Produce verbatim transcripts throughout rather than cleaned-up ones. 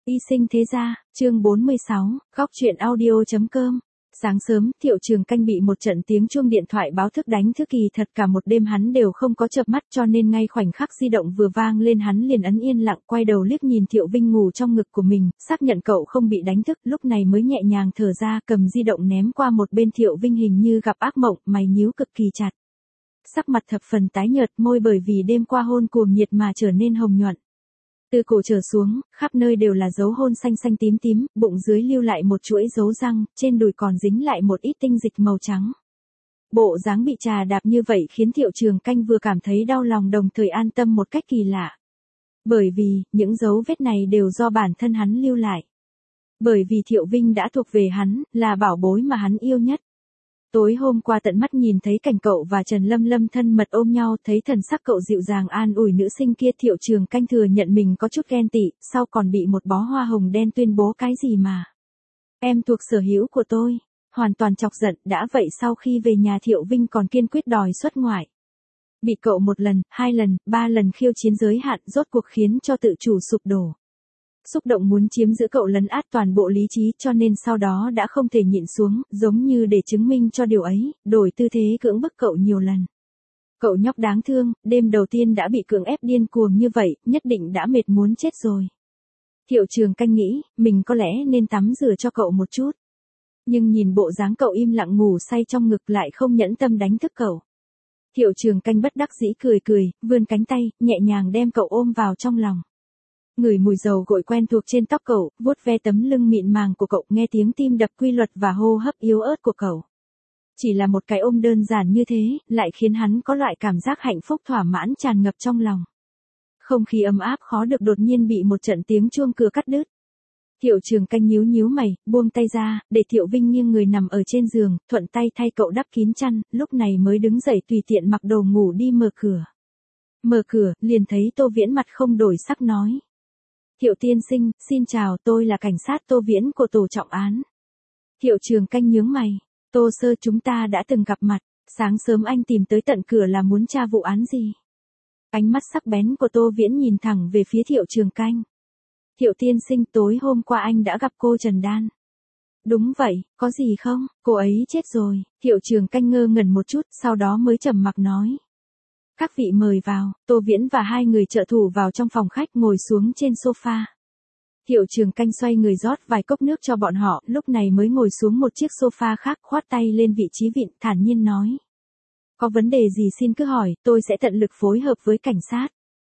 Y sinh thế gia, chương bốn mươi sáu, góc truyện audio.com. Sáng sớm, Thiệu Trường Canh bị một trận tiếng chuông điện thoại báo thức đánh thức, kỳ thật cả một đêm hắn đều không có chợp mắt, cho nên ngay khoảnh khắc di động vừa vang lên hắn liền ấn yên lặng, quay đầu liếc nhìn Thiệu Vinh ngủ trong ngực của mình, xác nhận cậu không bị đánh thức, lúc này mới nhẹ nhàng thở ra, cầm di động ném qua một bên. Thiệu Vinh hình như gặp ác mộng, mày nhíu cực kỳ chặt. Sắc mặt thập phần tái nhợt, môi bởi vì đêm qua hôn cuồng nhiệt mà trở nên hồng nhuận. Từ cổ trở xuống, khắp nơi đều là dấu hôn xanh xanh tím tím, bụng dưới lưu lại một chuỗi dấu răng, trên đùi còn dính lại một ít tinh dịch màu trắng. Bộ dáng bị trà đạp như vậy khiến Thiệu Trường Canh vừa cảm thấy đau lòng đồng thời an tâm một cách kỳ lạ. Bởi vì, những dấu vết này đều do bản thân hắn lưu lại. Bởi vì Thiệu Vinh đã thuộc về hắn, là bảo bối mà hắn yêu nhất. Tối hôm qua tận mắt nhìn thấy cảnh cậu và Trần Lâm Lâm thân mật ôm nhau, thấy thần sắc cậu dịu dàng an ủi nữ sinh kia, Thiệu Trường Canh thừa nhận mình có chút ghen tị, sau còn bị một bó hoa hồng đen tuyên bố cái gì mà. Em thuộc sở hữu của tôi, hoàn toàn chọc giận. Đã vậy sau khi về nhà Thiệu Vinh còn kiên quyết đòi xuất ngoại. Bị cậu một lần, hai lần, ba lần khiêu chiến giới hạn, rốt cuộc khiến cho tự chủ sụp đổ. Xúc động muốn chiếm giữ cậu lấn át toàn bộ lý trí, cho nên sau đó đã không thể nhịn xuống, giống như để chứng minh cho điều ấy, đổi tư thế cưỡng bức cậu nhiều lần. Cậu nhóc đáng thương, đêm đầu tiên đã bị cưỡng ép điên cuồng như vậy, nhất định đã mệt muốn chết rồi. Thiệu Trường Canh nghĩ, mình có lẽ nên tắm rửa cho cậu một chút. Nhưng nhìn bộ dáng cậu im lặng ngủ say trong ngực lại không nhẫn tâm đánh thức cậu. Thiệu Trường Canh bất đắc dĩ cười cười, vươn cánh tay, nhẹ nhàng đem cậu ôm vào trong lòng. Ngửi mùi dầu gội quen thuộc trên tóc cậu, vuốt ve tấm lưng mịn màng của cậu, nghe tiếng tim đập quy luật và hô hấp yếu ớt của cậu. Chỉ là một cái ôm đơn giản như thế, lại khiến hắn có loại cảm giác hạnh phúc thỏa mãn tràn ngập trong lòng. Không khí ấm áp khó được đột nhiên bị một trận tiếng chuông cửa cắt đứt. Thiệu Trường Canh nhíu nhíu mày, buông tay ra, để Thiệu Vinh nghiêng người nằm ở trên giường, thuận tay thay cậu đắp kín chăn, lúc này mới đứng dậy tùy tiện mặc đồ ngủ đi mở cửa. Mở cửa, liền thấy Tô Viễn mặt không đổi sắc nói. Thiệu tiên sinh, xin chào, tôi là cảnh sát Tô Viễn của tổ trọng án. Thiệu Trường Canh nhướng mày, Tô sơ, chúng ta đã từng gặp mặt, sáng sớm anh tìm tới tận cửa là muốn tra vụ án gì? Ánh mắt sắc bén của Tô Viễn nhìn thẳng về phía Thiệu Trường Canh. Thiệu tiên sinh, tối hôm qua anh đã gặp cô Trần Đan. Đúng vậy, có gì không? Cô ấy chết rồi. Thiệu Trường Canh ngơ ngẩn một chút, sau đó mới trầm mặc nói. Các vị mời vào. Tô Viễn và hai người trợ thủ vào trong phòng khách, ngồi xuống trên sofa. Thiệu Trường Canh xoay người rót vài cốc nước cho bọn họ, lúc này mới ngồi xuống một chiếc sofa khác, khoát tay lên vị trí vịn, thản nhiên nói. Có vấn đề gì xin cứ hỏi, tôi sẽ tận lực phối hợp với cảnh sát.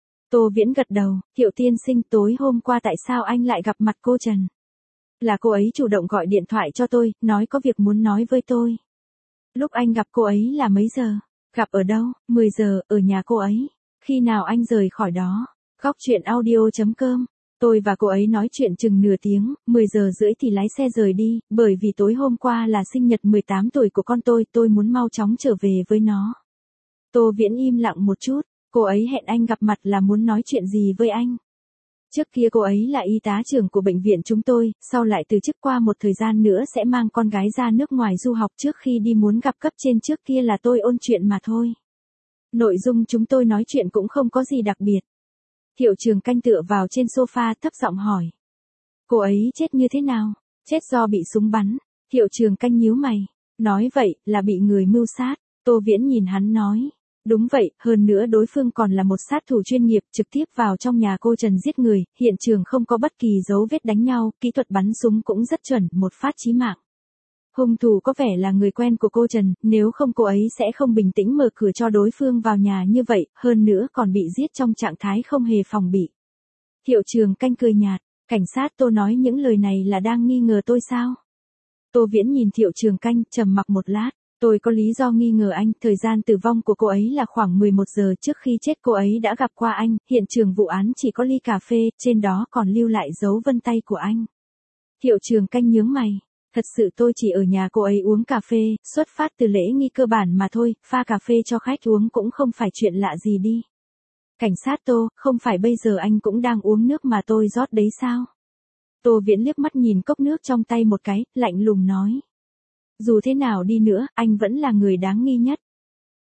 Tô Viễn gật đầu, Thiệu tiên sinh, tối hôm qua tại sao anh lại gặp mặt cô Trần? Là cô ấy chủ động gọi điện thoại cho tôi, nói có việc muốn nói với tôi. Lúc anh gặp cô ấy là mấy giờ? Gặp ở đâu? mười giờ, ở nhà cô ấy. Khi nào anh rời khỏi đó? Góc truyện audio.com. Tôi và cô ấy nói chuyện chừng nửa tiếng, mười giờ rưỡi thì lái xe rời đi, bởi vì tối hôm qua là sinh nhật mười tám tuổi của con tôi, tôi muốn mau chóng trở về với nó. Tô Viễn im lặng một chút, cô ấy hẹn anh gặp mặt là muốn nói chuyện gì với anh? Trước kia cô ấy là y tá trưởng của bệnh viện chúng tôi, sau lại từ chức, qua một thời gian nữa sẽ mang con gái ra nước ngoài du học, trước khi đi muốn gặp cấp trên, trước kia là tôi ôn chuyện mà thôi. Nội dung chúng tôi nói chuyện cũng không có gì đặc biệt. Thiệu Trường Canh tựa vào trên sofa thấp giọng hỏi. Cô ấy chết như thế nào? Chết do bị súng bắn. Thiệu Trường Canh nhíu mày. Nói vậy, là bị người mưu sát. Tô Viễn nhìn hắn nói. Đúng vậy, hơn nữa đối phương còn là một sát thủ chuyên nghiệp, trực tiếp vào trong nhà cô Trần giết người, hiện trường không có bất kỳ dấu vết đánh nhau, kỹ thuật bắn súng cũng rất chuẩn, một phát chí mạng. Hung thủ có vẻ là người quen của cô Trần, nếu không cô ấy sẽ không bình tĩnh mở cửa cho đối phương vào nhà như vậy, hơn nữa còn bị giết trong trạng thái không hề phòng bị. Thiệu Trường Canh cười nhạt, cảnh sát Tô nói những lời này là đang nghi ngờ tôi sao? Tô Viễn nhìn Thiệu Trường Canh, trầm mặc một lát. Tôi có lý do nghi ngờ anh, thời gian tử vong của cô ấy là khoảng mười một giờ, trước khi chết cô ấy đã gặp qua anh, hiện trường vụ án chỉ có ly cà phê, trên đó còn lưu lại dấu vân tay của anh. Thiệu Trường Canh nhướng mày, thật sự tôi chỉ ở nhà cô ấy uống cà phê, xuất phát từ lễ nghi cơ bản mà thôi, pha cà phê cho khách uống cũng không phải chuyện lạ gì đi. Cảnh sát Tô, không phải bây giờ anh cũng đang uống nước mà tôi rót đấy sao? Tô Viễn liếc mắt nhìn cốc nước trong tay một cái, lạnh lùng nói. Dù thế nào đi nữa, anh vẫn là người đáng nghi nhất.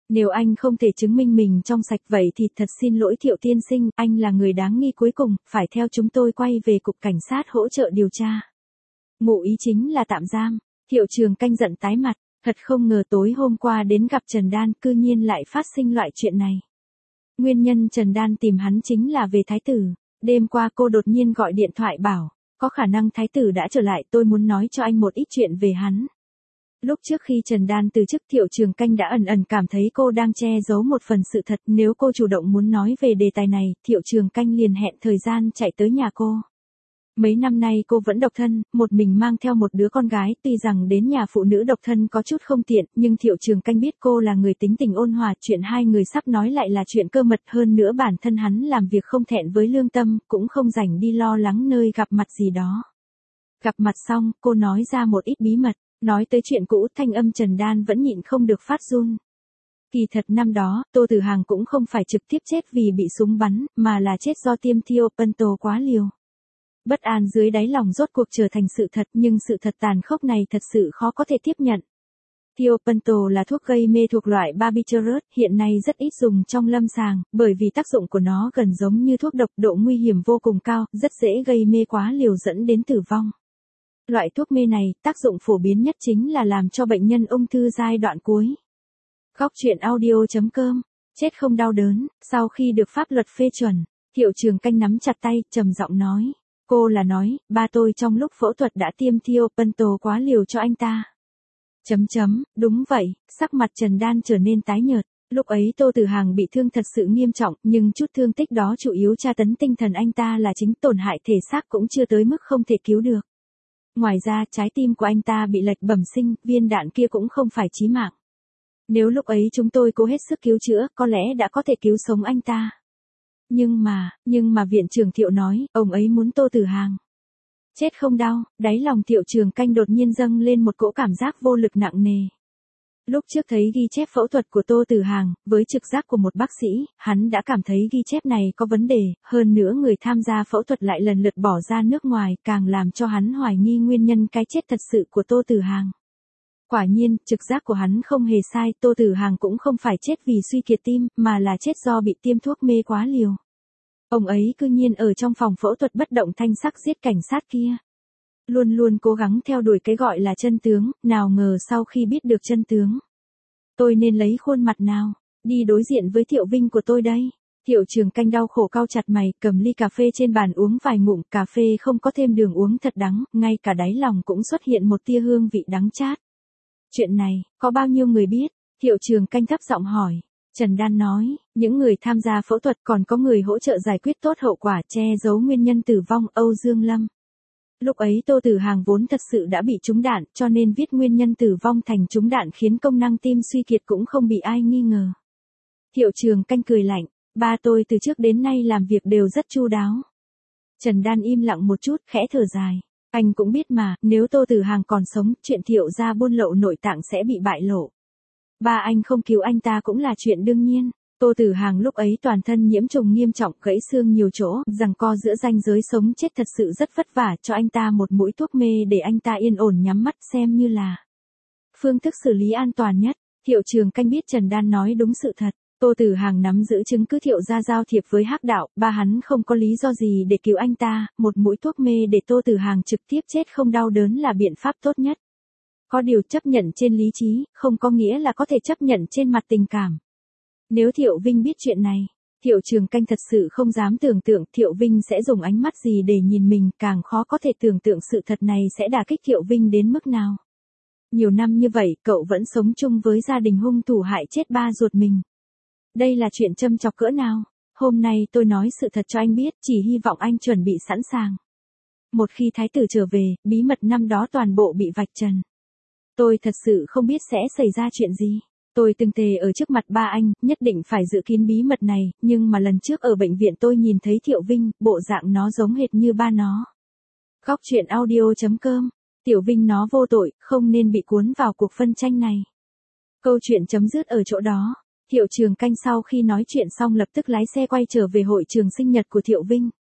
Nếu anh không thể chứng minh mình trong sạch vậy thì thật xin lỗi Thiệu tiên sinh, anh là người đáng nghi cuối cùng, phải theo chúng tôi quay về cục cảnh sát hỗ trợ điều tra. Ngụ ý chính là tạm giam. Thiệu Trường Canh giận tái mặt, thật không ngờ tối hôm qua đến gặp Trần Đan cư nhiên lại phát sinh loại chuyện này. Nguyên nhân Trần Đan tìm hắn chính là về thái tử. Đêm qua cô đột nhiên gọi điện thoại bảo, có khả năng thái tử đã trở lại, tôi muốn nói cho anh một ít chuyện về hắn. Lúc trước khi Trần Đan từ chức, Thiệu Trường Canh đã ẩn ẩn cảm thấy cô đang che giấu một phần sự thật, nếu cô chủ động muốn nói về đề tài này, Thiệu Trường Canh liền hẹn thời gian chạy tới nhà cô. Mấy năm nay cô vẫn độc thân, một mình mang theo một đứa con gái, tuy rằng đến nhà phụ nữ độc thân có chút không tiện, nhưng Thiệu Trường Canh biết cô là người tính tình ôn hòa, chuyện hai người sắp nói lại là chuyện cơ mật, hơn nữa bản thân hắn làm việc không thẹn với lương tâm, cũng không rảnh đi lo lắng nơi gặp mặt gì đó. Gặp mặt xong, cô nói ra một ít bí mật, nói tới chuyện cũ, thanh âm Trần Đan vẫn nhịn không được phát run. Kỳ thật năm đó, Tô Tử Hàng cũng không phải trực tiếp chết vì bị súng bắn, mà là chết do tiêm Thiopento quá liều. Bất an dưới đáy lòng rốt cuộc trở thành sự thật, nhưng sự thật tàn khốc này thật sự khó có thể tiếp nhận. Thiopento là thuốc gây mê thuộc loại barbiturate, hiện nay rất ít dùng trong lâm sàng, bởi vì tác dụng của nó gần giống như thuốc độc, độ nguy hiểm vô cùng cao, rất dễ gây mê quá liều dẫn đến tử vong. Loại thuốc mê này, tác dụng phổ biến nhất chính là làm cho bệnh nhân ung thư giai đoạn cuối. Góc truyện audio chấm com, chết không đau đớn, sau khi được pháp luật phê chuẩn, Thiệu Trường Canh nắm chặt tay, trầm giọng nói. Cô là nói, ba tôi trong lúc phẫu thuật đã tiêm Thiopento quá liều cho anh ta. Chấm chấm, đúng vậy, sắc mặt Trần Đan trở nên tái nhợt. Lúc ấy Tô Tử Hàng bị thương thật sự nghiêm trọng, nhưng chút thương tích đó chủ yếu tra tấn tinh thần anh ta là chính, tổn hại thể xác cũng chưa tới mức không thể cứu được. Ngoài ra, trái tim của anh ta bị lệch bẩm sinh, viên đạn kia cũng không phải chí mạng. Nếu lúc ấy chúng tôi cố hết sức cứu chữa, có lẽ đã có thể cứu sống anh ta. Nhưng mà, nhưng mà viện trưởng Thiệu nói, ông ấy muốn Tô Tử Hàng chết không đau, đáy lòng Thiệu Trường Canh đột nhiên dâng lên một cỗ cảm giác vô lực nặng nề. Lúc trước thấy ghi chép phẫu thuật của Tô Tử Hàng, với trực giác của một bác sĩ, hắn đã cảm thấy ghi chép này có vấn đề, hơn nữa người tham gia phẫu thuật lại lần lượt bỏ ra nước ngoài, càng làm cho hắn hoài nghi nguyên nhân cái chết thật sự của Tô Tử Hàng. Quả nhiên, trực giác của hắn không hề sai, Tô Tử Hàng cũng không phải chết vì suy kiệt tim, mà là chết do bị tiêm thuốc mê quá liều. Ông ấy cư nhiên ở trong phòng phẫu thuật bất động thanh sắc giết cảnh sát kia. Luôn luôn cố gắng theo đuổi cái gọi là chân tướng, nào ngờ sau khi biết được chân tướng. Tôi nên lấy khuôn mặt nào, đi đối diện với Thiệu Vinh của tôi đây? Thiệu Trường Canh đau khổ cau chặt mày, cầm ly cà phê trên bàn uống vài ngụm, cà phê không có thêm đường uống thật đắng, ngay cả đáy lòng cũng xuất hiện một tia hương vị đắng chát. Chuyện này, có bao nhiêu người biết? Thiệu Trường Canh thấp giọng hỏi. Trần Đan nói, những người tham gia phẫu thuật còn có người hỗ trợ giải quyết tốt hậu quả, che giấu nguyên nhân tử vong, Âu Dương Lâm. Lúc ấy Tô Tử Hàng vốn thật sự đã bị trúng đạn, cho nên viết nguyên nhân tử vong thành trúng đạn khiến công năng tim suy kiệt cũng không bị ai nghi ngờ. Thiệu Trường Canh cười lạnh, ba tôi từ trước đến nay làm việc đều rất chu đáo. Trần Đan im lặng một chút, khẽ thở dài. Anh cũng biết mà, nếu Tô Tử Hàng còn sống, chuyện Thiệu gia buôn lậu nội tạng sẽ bị bại lộ. Ba anh không cứu anh ta cũng là chuyện đương nhiên. Tô Tử Hàng lúc ấy toàn thân nhiễm trùng nghiêm trọng, gãy xương nhiều chỗ, giằng co giữa ranh giới sống chết thật sự rất vất vả, cho anh ta một mũi thuốc mê để anh ta yên ổn nhắm mắt xem như là phương thức xử lý an toàn nhất. Thiệu Trường Canh biết Trần Đan nói đúng sự thật. Tô Tử Hàng nắm giữ chứng cứ Thiệu gia giao thiệp với Hắc đạo, ba hắn không có lý do gì để cứu anh ta, một mũi thuốc mê để Tô Tử Hàng trực tiếp chết không đau đớn là biện pháp tốt nhất. Có điều chấp nhận trên lý trí, không có nghĩa là có thể chấp nhận trên mặt tình cảm. Nếu Thiệu Vinh biết chuyện này, Thiệu Trường Canh thật sự không dám tưởng tượng Thiệu Vinh sẽ dùng ánh mắt gì để nhìn mình, càng khó có thể tưởng tượng sự thật này sẽ đả kích Thiệu Vinh đến mức nào. Nhiều năm như vậy, cậu vẫn sống chung với gia đình hung thủ hại chết ba ruột mình. Đây là chuyện châm chọc cỡ nào? Hôm nay tôi nói sự thật cho anh biết, chỉ hy vọng anh chuẩn bị sẵn sàng. Một khi thái tử trở về, bí mật năm đó toàn bộ bị vạch trần. Tôi thật sự không biết sẽ xảy ra chuyện gì. Tôi từng thề ở trước mặt ba anh, nhất định phải giữ kín bí mật này, nhưng mà lần trước ở bệnh viện tôi nhìn thấy Thiệu Vinh, bộ dạng nó giống hệt như ba nó. Góc truyện audio chấm com, Tiểu Vinh nó vô tội, không nên bị cuốn vào cuộc phân tranh này. Câu chuyện chấm dứt ở chỗ đó. Thiệu Trường Canh sau khi nói chuyện xong lập tức lái xe quay trở về hội trường sinh nhật của Thiệu Vinh.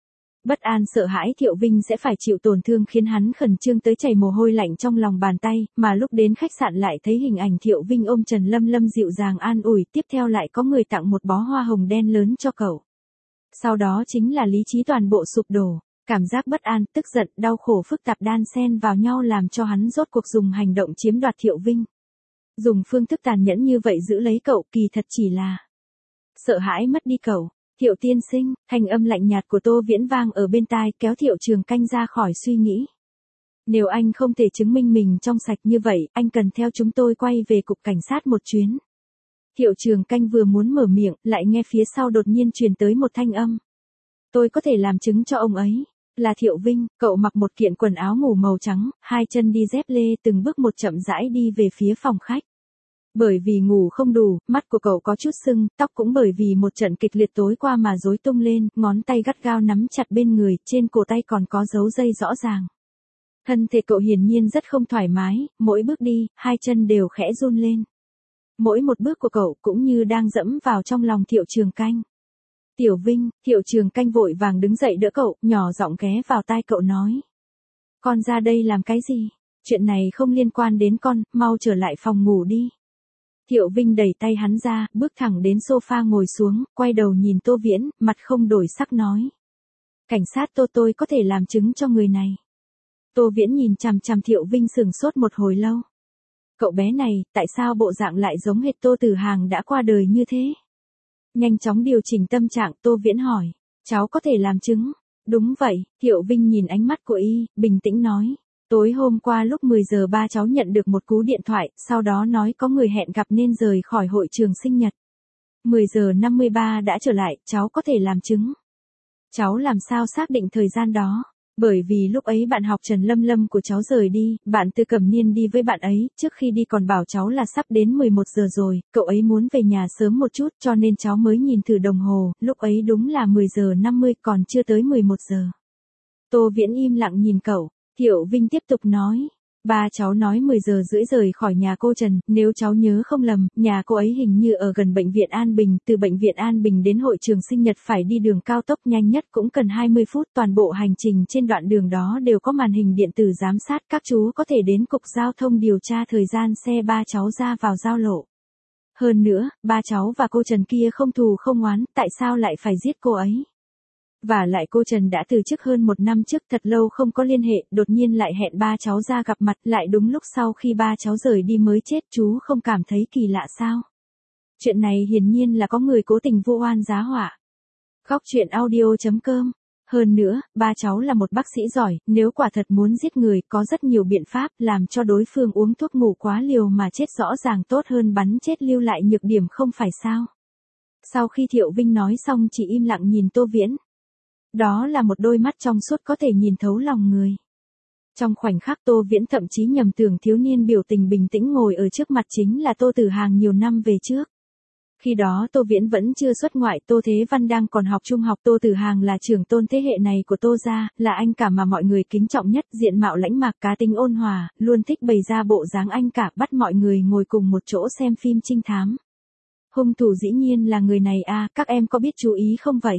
Bất an sợ hãi Thiệu Vinh sẽ phải chịu tổn thương khiến hắn khẩn trương tới chảy mồ hôi lạnh trong lòng bàn tay, mà lúc đến khách sạn lại thấy hình ảnh Thiệu Vinh ôm Trần Lâm Lâm dịu dàng an ủi, tiếp theo lại có người tặng một bó hoa hồng đen lớn cho cậu. Sau đó chính là lý trí toàn bộ sụp đổ, cảm giác bất an, tức giận, đau khổ phức tạp đan xen vào nhau làm cho hắn rốt cuộc dùng hành động chiếm đoạt Thiệu Vinh. Dùng phương thức tàn nhẫn như vậy giữ lấy cậu kỳ thật chỉ là sợ hãi mất đi cậu. Thiệu tiên sinh, thanh âm lạnh nhạt của Tô Viễn vang ở bên tai kéo Thiệu Trường Canh ra khỏi suy nghĩ. Nếu anh không thể chứng minh mình trong sạch như vậy, anh cần theo chúng tôi quay về cục cảnh sát một chuyến. Thiệu Trường Canh vừa muốn mở miệng, lại nghe phía sau đột nhiên truyền tới một thanh âm. Tôi có thể làm chứng cho ông ấy. Là Thiệu Vinh, cậu mặc một kiện quần áo ngủ màu trắng, hai chân đi dép lê từng bước một chậm rãi đi về phía phòng khách. Bởi vì ngủ không đủ, mắt của cậu có chút sưng, tóc cũng bởi vì một trận kịch liệt tối qua mà rối tung lên, ngón tay gắt gao nắm chặt bên người, trên cổ tay còn có dấu dây rõ ràng. Thân thể cậu hiển nhiên rất không thoải mái, mỗi bước đi, hai chân đều khẽ run lên. Mỗi một bước của cậu cũng như đang dẫm vào trong lòng Thiệu Trường Canh. Tiểu Vinh, Thiệu Trường Canh vội vàng đứng dậy đỡ cậu, nhỏ giọng ghé vào tai cậu nói. Con ra đây làm cái gì? Chuyện này không liên quan đến con, mau trở lại phòng ngủ đi. Thiệu Vinh đẩy tay hắn ra, bước thẳng đến sofa ngồi xuống, quay đầu nhìn Tô Viễn, mặt không đổi sắc nói. Cảnh sát Tô tôi có thể làm chứng cho người này. Tô Viễn nhìn chằm chằm Thiệu Vinh sửng sốt một hồi lâu. Cậu bé này, tại sao bộ dạng lại giống hệt Tô Tử Hàng đã qua đời như thế? Nhanh chóng điều chỉnh tâm trạng, Tô Viễn hỏi. Cháu có thể làm chứng. Đúng vậy, Thiệu Vinh nhìn ánh mắt của y, bình tĩnh nói. Tối hôm qua lúc mười giờ ba cháu nhận được một cú điện thoại, sau đó nói có người hẹn gặp nên rời khỏi hội trường sinh nhật. mười giờ năm mươi ba đã trở lại, cháu có thể làm chứng. Cháu làm sao xác định thời gian đó? Bởi vì lúc ấy bạn học Trần Lâm Lâm của cháu rời đi, bạn Từ Cẩm Niên đi với bạn ấy, trước khi đi còn bảo cháu là sắp đến mười một giờ rồi, cậu ấy muốn về nhà sớm một chút cho nên cháu mới nhìn thử đồng hồ, lúc ấy đúng là mười giờ năm mươi còn chưa tới mười một giờ. Tô Viễn im lặng nhìn cậu. Thiệu Vinh tiếp tục nói, ba cháu nói mười giờ rưỡi rời khỏi nhà cô Trần, nếu cháu nhớ không lầm, nhà cô ấy hình như ở gần bệnh viện An Bình, từ bệnh viện An Bình đến hội trường sinh nhật phải đi đường cao tốc nhanh nhất cũng cần hai mươi phút, toàn bộ hành trình trên đoạn đường đó đều có màn hình điện tử giám sát, các chú có thể đến cục giao thông điều tra thời gian xe ba cháu ra vào giao lộ. Hơn nữa, ba cháu và cô Trần kia không thù không oán, tại sao lại phải giết cô ấy? Và lại cô Trần đã từ chức hơn một năm trước, thật lâu không có liên hệ, đột nhiên lại hẹn ba cháu ra gặp mặt, lại đúng lúc sau khi ba cháu rời đi mới chết, chú không cảm thấy kỳ lạ sao? Chuyện này hiển nhiên là có người cố tình vu oan giá họa. Góc truyện audio chấm com. Hơn nữa, ba cháu là một bác sĩ giỏi, nếu quả thật muốn giết người, có rất nhiều biện pháp, làm cho đối phương uống thuốc ngủ quá liều mà chết rõ ràng tốt hơn bắn chết lưu lại nhược điểm không phải sao? Sau khi Thiệu Vinh nói xong chỉ im lặng nhìn Tô Viễn. Đó là một đôi mắt trong suốt có thể nhìn thấu lòng người. Trong khoảnh khắc Tô Viễn thậm chí nhầm tưởng thiếu niên biểu tình bình tĩnh ngồi ở trước mặt chính là Tô Tử Hàng nhiều năm về trước. Khi đó Tô Viễn vẫn chưa xuất ngoại, Tô Thế Văn đang còn học trung học, Tô Tử Hàng là trưởng tôn thế hệ này của Tô gia, là anh cả mà mọi người kính trọng nhất, diện mạo lãnh mạc cá tính ôn hòa, luôn thích bày ra bộ dáng anh cả, bắt mọi người ngồi cùng một chỗ xem phim trinh thám. Hung thủ dĩ nhiên là người này à, các em có biết chú ý không vậy?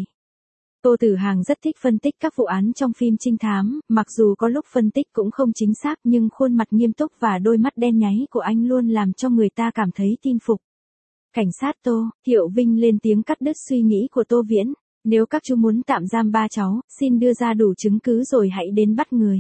Tô Tử Hàng rất thích phân tích các vụ án trong phim trinh thám, mặc dù có lúc phân tích cũng không chính xác nhưng khuôn mặt nghiêm túc và đôi mắt đen nháy của anh luôn làm cho người ta cảm thấy tin phục. Cảnh sát Tô, Thiệu Vinh lên tiếng cắt đứt suy nghĩ của Tô Viễn. Nếu các chú muốn tạm giam ba cháu, xin đưa ra đủ chứng cứ rồi hãy đến bắt người.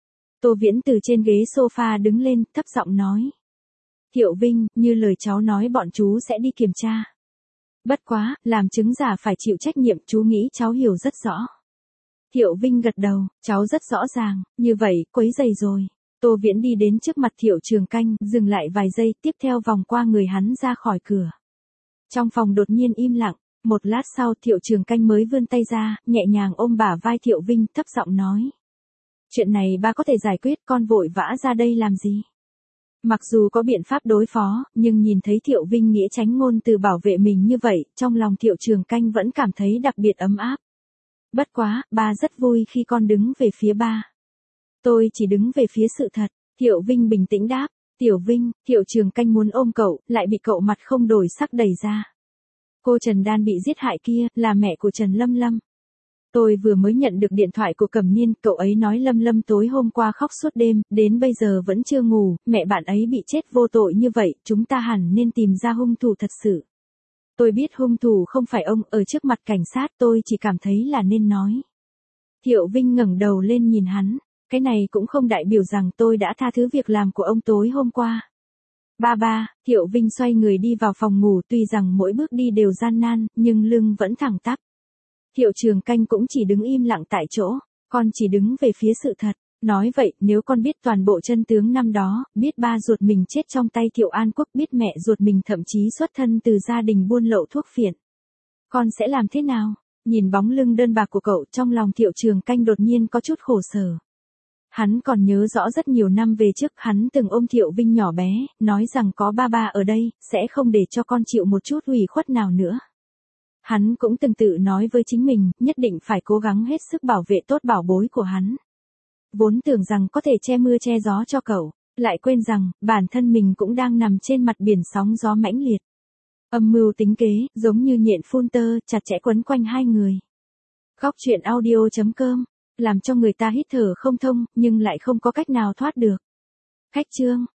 Tô Viễn từ trên ghế sofa đứng lên, thấp giọng nói. Thiệu Vinh, như lời cháu nói bọn chú sẽ đi kiểm tra. Bất quá, làm chứng giả phải chịu trách nhiệm, chú nghĩ cháu hiểu rất rõ. Thiệu Vinh gật đầu, cháu rất rõ ràng, như vậy, quấy rầy rồi. Tô Viễn đi đến trước mặt Thiệu Trường Canh, dừng lại vài giây, tiếp theo vòng qua người hắn ra khỏi cửa. Trong phòng đột nhiên im lặng, một lát sau Thiệu Trường Canh mới vươn tay ra, nhẹ nhàng ôm bả vai Thiệu Vinh, thấp giọng nói. Chuyện này ba có thể giải quyết, con vội vã ra đây làm gì? Mặc dù có biện pháp đối phó, nhưng nhìn thấy Thiệu Vinh nghĩa tránh ngôn từ bảo vệ mình như vậy, trong lòng Thiệu Trường Canh vẫn cảm thấy đặc biệt ấm áp. Bất quá, ba rất vui khi con đứng về phía ba. Tôi chỉ đứng về phía sự thật, Thiệu Vinh bình tĩnh đáp. Tiểu Vinh, Thiệu Trường Canh muốn ôm cậu, lại bị cậu mặt không đổi sắc đẩy ra. Cô Trần Đan bị giết hại kia, là mẹ của Trần Lâm Lâm. Tôi vừa mới nhận được điện thoại của Cẩm Niên, cậu ấy nói Lâm Lâm tối hôm qua khóc suốt đêm, đến bây giờ vẫn chưa ngủ, mẹ bạn ấy bị chết vô tội như vậy, chúng ta hẳn nên tìm ra hung thủ thật sự. Tôi biết hung thủ không phải ông, ở trước mặt cảnh sát tôi chỉ cảm thấy là nên nói. Thiệu Vinh ngẩng đầu lên nhìn hắn, cái này cũng không đại biểu rằng tôi đã tha thứ việc làm của ông tối hôm qua. Ba ba, Thiệu Vinh xoay người đi vào phòng ngủ, tuy rằng mỗi bước đi đều gian nan, nhưng lưng vẫn thẳng tắp. Thiệu Trường Canh cũng chỉ đứng im lặng tại chỗ, con chỉ đứng về phía sự thật. Nói vậy, nếu con biết toàn bộ chân tướng năm đó, biết ba ruột mình chết trong tay Thiệu An Quốc, biết mẹ ruột mình thậm chí xuất thân từ gia đình buôn lậu thuốc phiện, con sẽ làm thế nào? Nhìn bóng lưng đơn bạc của cậu, trong lòng Thiệu Trường Canh đột nhiên có chút khổ sở. Hắn còn nhớ rõ rất nhiều năm về trước, hắn từng ôm Thiệu Vinh nhỏ bé, nói rằng có ba ba ở đây, sẽ không để cho con chịu một chút ủy khuất nào nữa. Hắn cũng từng tự nói với chính mình, nhất định phải cố gắng hết sức bảo vệ tốt bảo bối của hắn. Vốn tưởng rằng có thể che mưa che gió cho cậu, lại quên rằng, bản thân mình cũng đang nằm trên mặt biển sóng gió mãnh liệt. Âm mưu tính kế, giống như nhện phun tơ, chặt chẽ quấn quanh hai người. Góc truyện audio chấm com, làm cho người ta hít thở không thông, nhưng lại không có cách nào thoát được. Khách chương